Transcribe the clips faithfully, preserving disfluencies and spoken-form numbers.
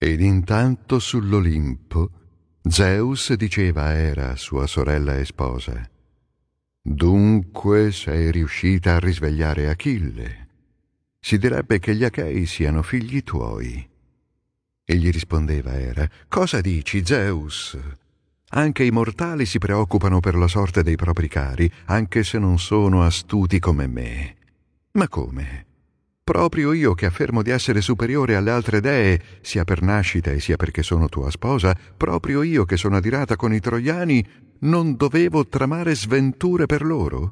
Ed intanto sull'Olimpo Zeus diceva a Era, sua sorella e sposa: «Dunque sei riuscita a risvegliare Achille. Si direbbe che gli Achei siano figli tuoi». E gli rispondeva Era: «Cosa dici, Zeus? Anche i mortali si preoccupano per la sorte dei propri cari, anche se non sono astuti come me». «Ma come? Proprio io, che affermo di essere superiore alle altre dee, sia per nascita e sia perché sono tua sposa, proprio io che sono adirata con i troiani, non dovevo tramare sventure per loro?»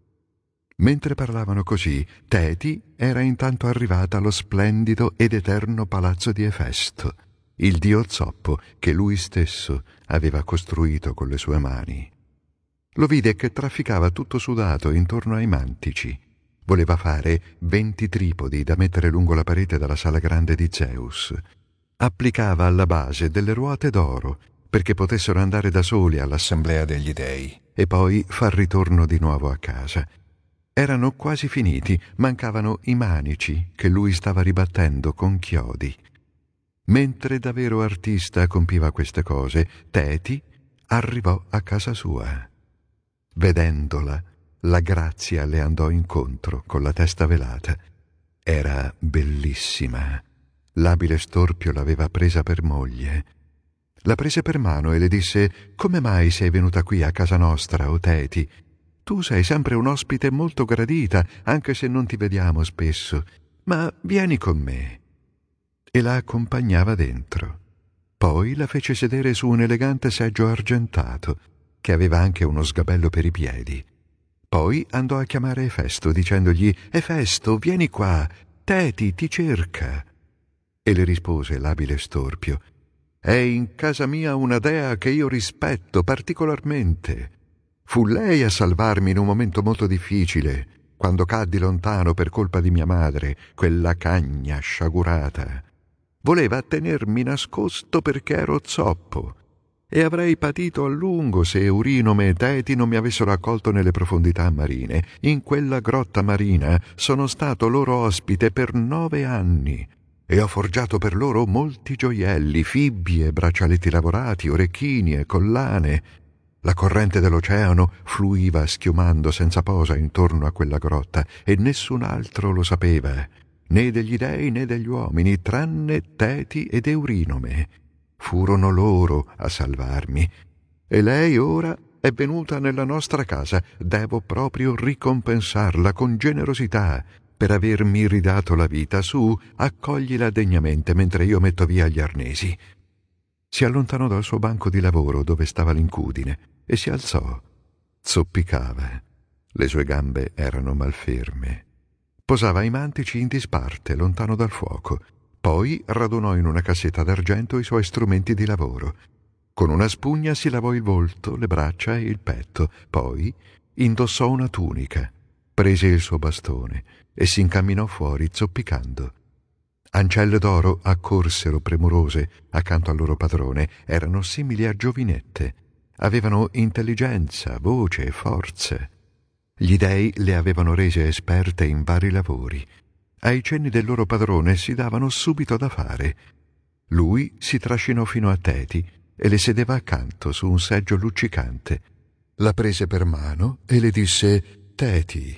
Mentre parlavano così, Teti era intanto arrivata allo splendido ed eterno palazzo di Efesto, il dio zoppo che lui stesso aveva costruito con le sue mani. Lo vide che trafficava tutto sudato intorno ai mantici. Voleva fare venti tripodi da mettere lungo la parete della sala grande di Zeus. Applicava alla base delle ruote d'oro perché potessero andare da soli all'assemblea degli dei e poi far ritorno di nuovo a casa. Erano quasi finiti, mancavano i manici che lui stava ribattendo con chiodi. Mentre da vero artista compiva queste cose, Teti arrivò a casa sua. Vedendola, la Grazia le andò incontro con la testa velata. Era bellissima. L'abile Storpio l'aveva presa per moglie. La prese per mano e le disse: «Come mai sei venuta qui a casa nostra, o Teti? Tu sei sempre un ospite molto gradita, anche se non ti vediamo spesso. Ma vieni con me». E la accompagnava dentro. Poi la fece sedere su un elegante seggio argentato, che aveva anche uno sgabello per i piedi. Poi andò a chiamare Efesto, dicendogli: «Efesto, vieni qua, Teti ti cerca». E le rispose l'abile Storpio: «È in casa mia una dea che io rispetto particolarmente. Fu lei a salvarmi in un momento molto difficile, quando caddi lontano per colpa di mia madre, quella cagna sciagurata. Voleva tenermi nascosto perché ero zoppo, e avrei patito a lungo se Eurinome e Teti non mi avessero accolto nelle profondità marine. In quella grotta marina sono stato loro ospite per nove anni e ho forgiato per loro molti gioielli, fibbie, braccialetti lavorati, orecchini e collane. La corrente dell'oceano fluiva schiumando senza posa intorno a quella grotta e nessun altro lo sapeva, né degli dei né degli uomini, tranne Teti ed Eurinome. Furono loro a salvarmi. E lei ora è venuta nella nostra casa. Devo proprio ricompensarla con generosità per avermi ridato la vita. Su, accoglila degnamente mentre io metto via gli arnesi». Si allontanò dal suo banco di lavoro dove stava l'incudine e si alzò. Zoppicava. Le sue gambe erano malferme. Posava i mantici in disparte, lontano dal fuoco. Poi radunò in una cassetta d'argento i suoi strumenti di lavoro. Con una spugna si lavò il volto, le braccia e il petto. Poi indossò una tunica, prese il suo bastone e si incamminò fuori zoppicando. Ancelle d'oro accorsero premurose accanto al loro padrone. Erano simili a giovinette. Avevano intelligenza, voce e forze. Gli dei le avevano rese esperte in vari lavori. Ai cenni del loro padrone si davano subito da fare. Lui si trascinò fino a Teti e le sedeva accanto su un seggio luccicante. La prese per mano e le disse: «Teti,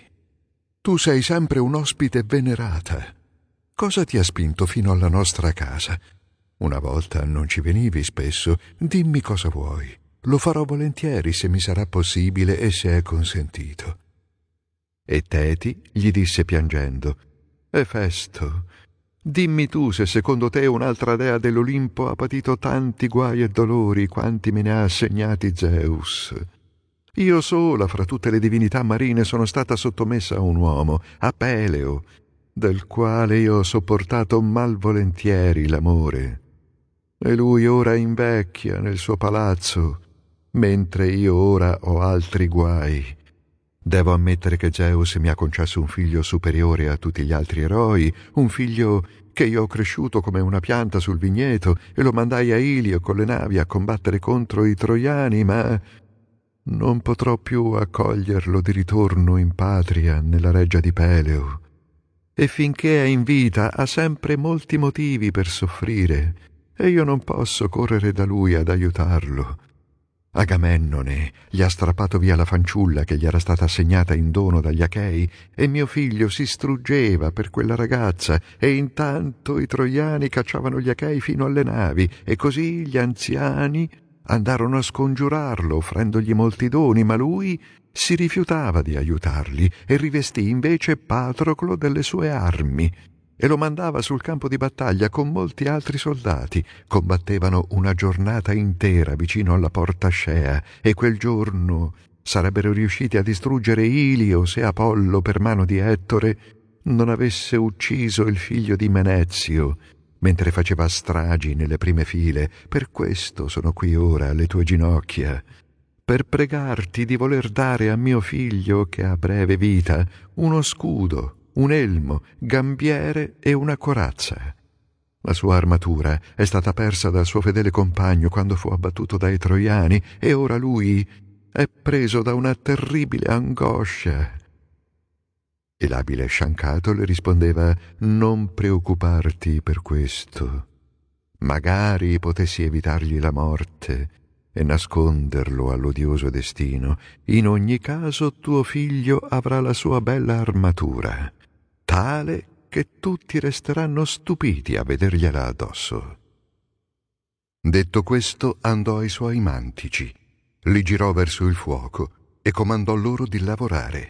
tu sei sempre un ospite venerata. Cosa ti ha spinto fino alla nostra casa? Una volta non ci venivi spesso. Dimmi cosa vuoi. Lo farò volentieri se mi sarà possibile e se è consentito». E Teti gli disse piangendo: «Efesto, dimmi tu se secondo te un'altra dea dell'Olimpo ha patito tanti guai e dolori quanti me ne ha assegnati Zeus. Io sola fra tutte le divinità marine sono stata sottomessa a un uomo, a Peleo, del quale io ho sopportato malvolentieri l'amore. E lui ora invecchia nel suo palazzo, mentre io ora ho altri guai. Devo ammettere che Zeus mi ha concesso un figlio superiore a tutti gli altri eroi, un figlio che io ho cresciuto come una pianta sul vigneto e lo mandai a Ilio con le navi a combattere contro i troiani, ma non potrò più accoglierlo di ritorno in patria nella reggia di Peleo. E finché è in vita ha sempre molti motivi per soffrire. e io non posso correre da lui ad aiutarlo. Agamennone gli ha strappato via la fanciulla che gli era stata assegnata in dono dagli Achei, e mio figlio si struggeva per quella ragazza, e intanto i troiani cacciavano gli Achei fino alle navi, e così gli anziani andarono a scongiurarlo offrendogli molti doni, ma lui si rifiutava di aiutarli e rivestì invece Patroclo delle sue armi e lo mandava sul campo di battaglia con molti altri soldati. Combattevano una giornata intera vicino alla porta Scea, e quel giorno sarebbero riusciti a distruggere Ilio se Apollo, per mano di Ettore, non avesse ucciso il figlio di Menezio mentre faceva stragi nelle prime file. Per questo sono qui ora alle tue ginocchia, per pregarti di voler dare a mio figlio, che ha breve vita, uno scudo, un elmo, gambiere e una corazza. La sua armatura è stata persa dal suo fedele compagno quando fu abbattuto dai troiani, e ora lui è preso da una terribile angoscia. E l'abile sciancato le rispondeva: non preoccuparti per questo. Magari potessi evitargli la morte e nasconderlo all'odioso destino. In ogni caso tuo figlio avrà la sua bella armatura, tale che tutti resteranno stupiti a vedergliela addosso. Detto questo, andò ai suoi mantici, li girò verso il fuoco e comandò loro di lavorare.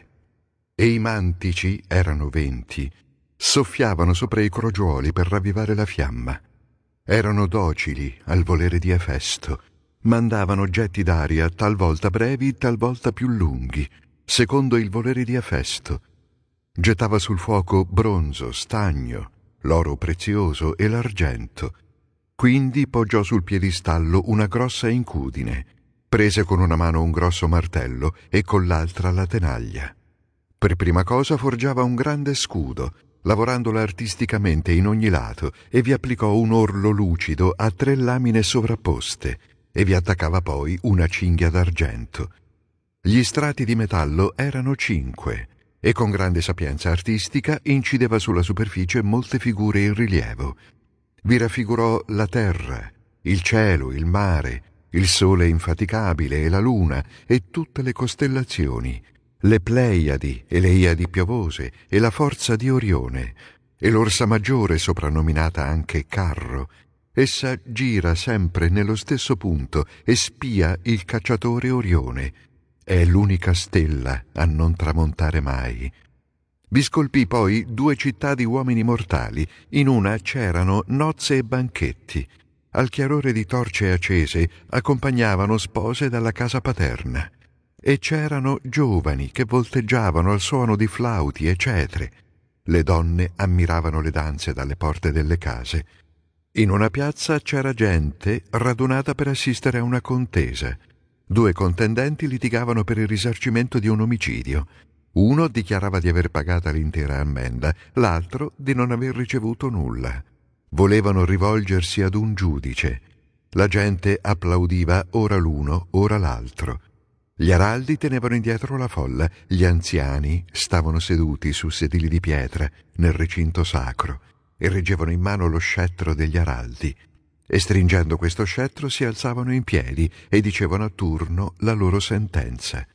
E i mantici, erano venti, soffiavano sopra i crogiuoli per ravvivare la fiamma. Erano docili al volere di Efesto, mandavano getti d'aria talvolta brevi, talvolta più lunghi, secondo il volere di Efesto. Gettava sul fuoco bronzo, stagno, l'oro prezioso e l'argento. Quindi poggiò sul piedistallo una grossa incudine, prese con una mano un grosso martello e con l'altra la tenaglia. Per prima cosa forgiava un grande scudo, lavorandolo artisticamente in ogni lato, e vi applicò un orlo lucido a tre lamine sovrapposte, e vi attaccava poi una cinghia d'argento. Gli strati di metallo erano cinque, e con grande sapienza artistica incideva sulla superficie molte figure in rilievo. Vi raffigurò la terra, il cielo, il mare, il sole infaticabile e la luna, e tutte le costellazioni, le Pleiadi e le Iadi piovose e la forza di Orione, e l'Orsa Maggiore, soprannominata anche Carro. Essa gira sempre nello stesso punto e spia il cacciatore Orione. È l'unica stella a non tramontare mai. Vi scolpì poi due città di uomini mortali. In una c'erano nozze e banchetti. Al chiarore di torce accese accompagnavano spose dalla casa paterna. E c'erano giovani che volteggiavano al suono di flauti e cetre. Le donne ammiravano le danze dalle porte delle case. In una piazza c'era gente radunata per assistere a una contesa. Due contendenti litigavano per il risarcimento di un omicidio. Uno dichiarava di aver pagata l'intera ammenda, l'altro di non aver ricevuto nulla. Volevano rivolgersi ad un giudice. La gente applaudiva ora l'uno, ora l'altro. Gli araldi tenevano indietro la folla, gli anziani stavano seduti su sedili di pietra nel recinto sacro e reggevano in mano lo scettro degli araldi, e stringendo questo scettro si alzavano in piedi e dicevano a turno la loro sentenza.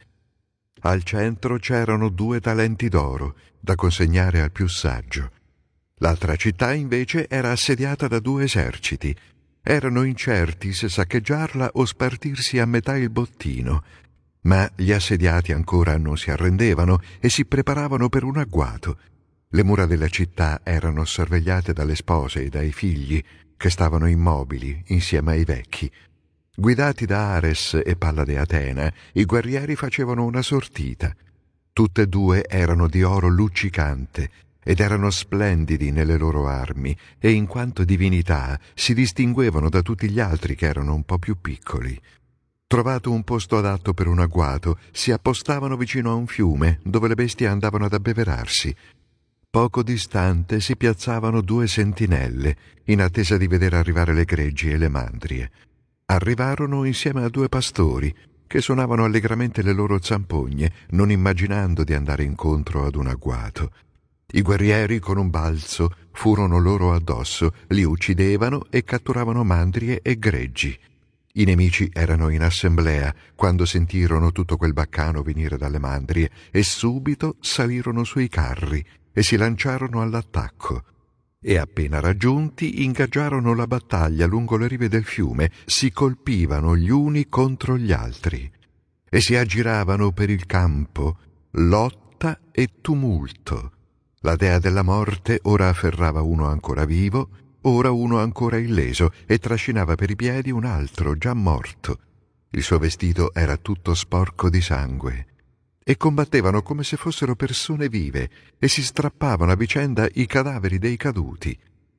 Al centro c'erano due talenti d'oro da consegnare al più saggio. L'altra città invece era assediata da due eserciti. Erano incerti se saccheggiarla o spartirsi a metà il bottino. Ma gli assediati ancora non si arrendevano e si preparavano per un agguato. Le mura della città erano sorvegliate dalle spose e dai figli, che stavano immobili insieme ai vecchi. Guidati da Ares e Pallade Atena, i guerrieri facevano una sortita. Tutte e due erano di oro luccicante ed erano splendidi nelle loro armi, e in quanto divinità si distinguevano da tutti gli altri che erano un po' più piccoli. Trovato un posto adatto per un agguato, si appostavano vicino a un fiume dove le bestie andavano ad abbeverarsi. Poco distante si piazzavano due sentinelle, in attesa di vedere arrivare le greggi e le mandrie. Arrivarono insieme a due pastori, che suonavano allegramente le loro zampogne, non immaginando di andare incontro ad un agguato. I guerrieri con un balzo furono loro addosso, li uccidevano e catturavano mandrie e greggi. I nemici erano in assemblea quando sentirono tutto quel baccano venire dalle mandrie e subito salirono sui carri e si lanciarono all'attacco. E appena raggiunti ingaggiarono la battaglia lungo le rive del fiume, si colpivano gli uni contro gli altri e si aggiravano per il campo, lotta e tumulto. La dea della morte ora afferrava uno ancora vivo, ora uno ancora illeso, e trascinava per i piedi un altro già morto. Il suo vestito era tutto sporco di sangue. E combattevano come se fossero persone vive e si strappavano a vicenda i cadaveri dei caduti.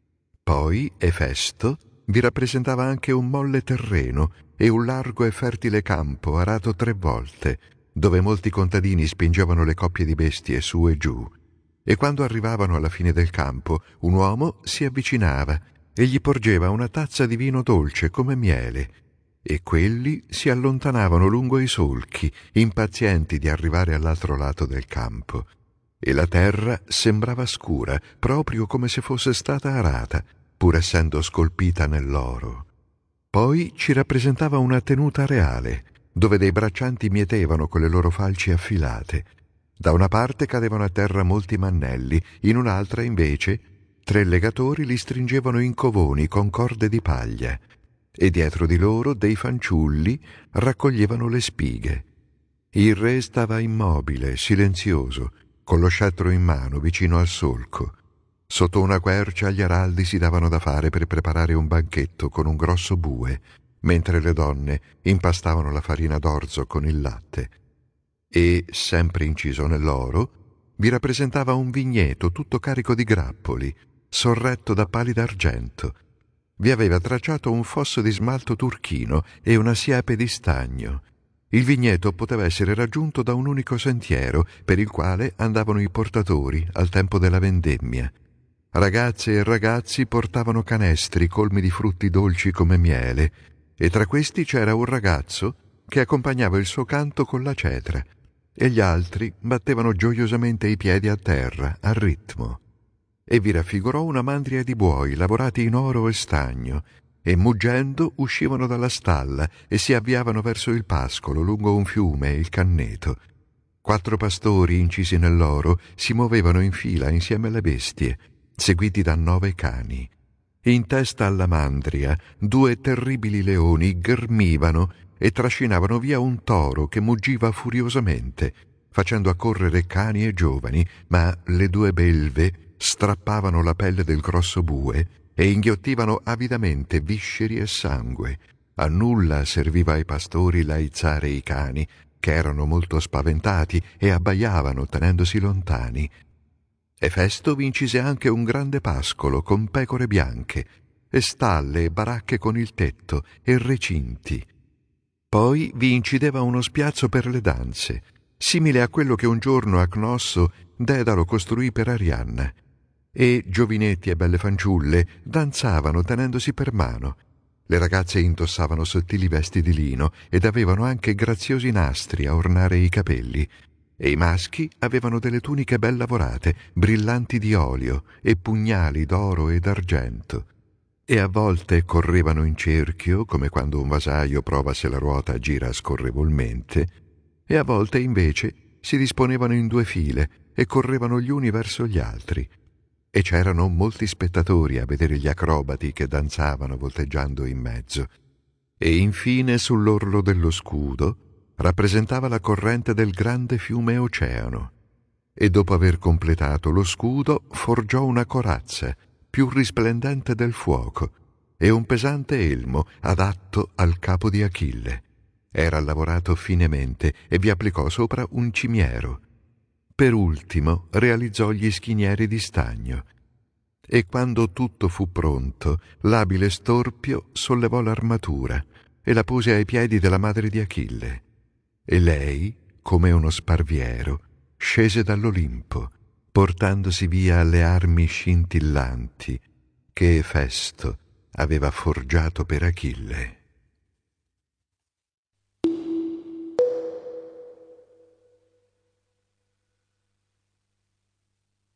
Poi Efesto vi rappresentava anche un molle terreno e un largo e fertile campo arato tre volte, dove molti contadini spingevano le coppie di bestie su e giù. E quando arrivavano alla fine del campo, un uomo si avvicinava e gli porgeva una tazza di vino dolce come miele, e quelli si allontanavano lungo i solchi, impazienti di arrivare all'altro lato del campo. E la terra sembrava scura, proprio come se fosse stata arata, pur essendo scolpita nell'oro. Poi ci rappresentava una tenuta reale, dove dei braccianti mietevano con le loro falci affilate. Da una parte cadevano a terra molti mannelli, in un'altra, invece, tre legatori li stringevano in covoni con corde di paglia, e dietro di loro dei fanciulli raccoglievano le spighe. Il re stava immobile, silenzioso, con lo scettro in mano, vicino al solco. Sotto una quercia gli araldi si davano da fare per preparare un banchetto con un grosso bue, mentre le donne impastavano la farina d'orzo con il latte. E, sempre inciso nell'oro, vi rappresentava un vigneto tutto carico di grappoli, sorretto da pali d'argento. Vi aveva tracciato un fosso di smalto turchino e una siepe di stagno. Il vigneto poteva essere raggiunto da un unico sentiero, per il quale andavano i portatori al tempo della vendemmia. Ragazze e ragazzi portavano canestri colmi di frutti dolci come miele, e tra questi c'era un ragazzo che accompagnava il suo canto con la cetra, e gli altri battevano gioiosamente i piedi a terra, al ritmo. E vi raffigurò una mandria di buoi lavorati in oro e stagno, e muggendo uscivano dalla stalla e si avviavano verso il pascolo lungo un fiume, il Canneto. Quattro pastori incisi nell'oro si muovevano in fila insieme alle bestie, seguiti da nove cani. In testa alla mandria due terribili leoni ghermivano e trascinavano via un toro che muggiva furiosamente, facendo accorrere cani e giovani, ma le due belve strappavano la pelle del grosso bue e inghiottivano avidamente visceri e sangue. A nulla serviva ai pastori laizzare i cani, che erano molto spaventati e abbaiavano tenendosi lontani. Efesto vi incise anche un grande pascolo con pecore bianche, e stalle e baracche con il tetto, e recinti. Poi vi incideva uno spiazzo per le danze, simile a quello che un giorno a Cnosso Dedalo costruì per Arianna, e giovinetti e belle fanciulle danzavano tenendosi per mano. Le ragazze indossavano sottili vesti di lino ed avevano anche graziosi nastri a ornare i capelli, e i maschi avevano delle tuniche ben lavorate, brillanti di olio, e pugnali d'oro e d'argento. E a volte correvano in cerchio, come quando un vasaio prova se la ruota gira scorrevolmente, e a volte invece si disponevano in due file e correvano gli uni verso gli altri. E c'erano molti spettatori a vedere gli acrobati che danzavano volteggiando in mezzo. E infine sull'orlo dello scudo rappresentava la corrente del grande fiume Oceano. E dopo aver completato lo scudo forgiò una corazza, più risplendente del fuoco, e un pesante elmo adatto al capo di Achille. Era lavorato finemente e vi applicò sopra un cimiero. Per ultimo realizzò gli schinieri di stagno. E quando tutto fu pronto, l'abile Storpio sollevò l'armatura e la pose ai piedi della madre di Achille. E lei, come uno sparviero, scese dall'Olimpo, portandosi via le armi scintillanti che Efesto aveva forgiato per Achille.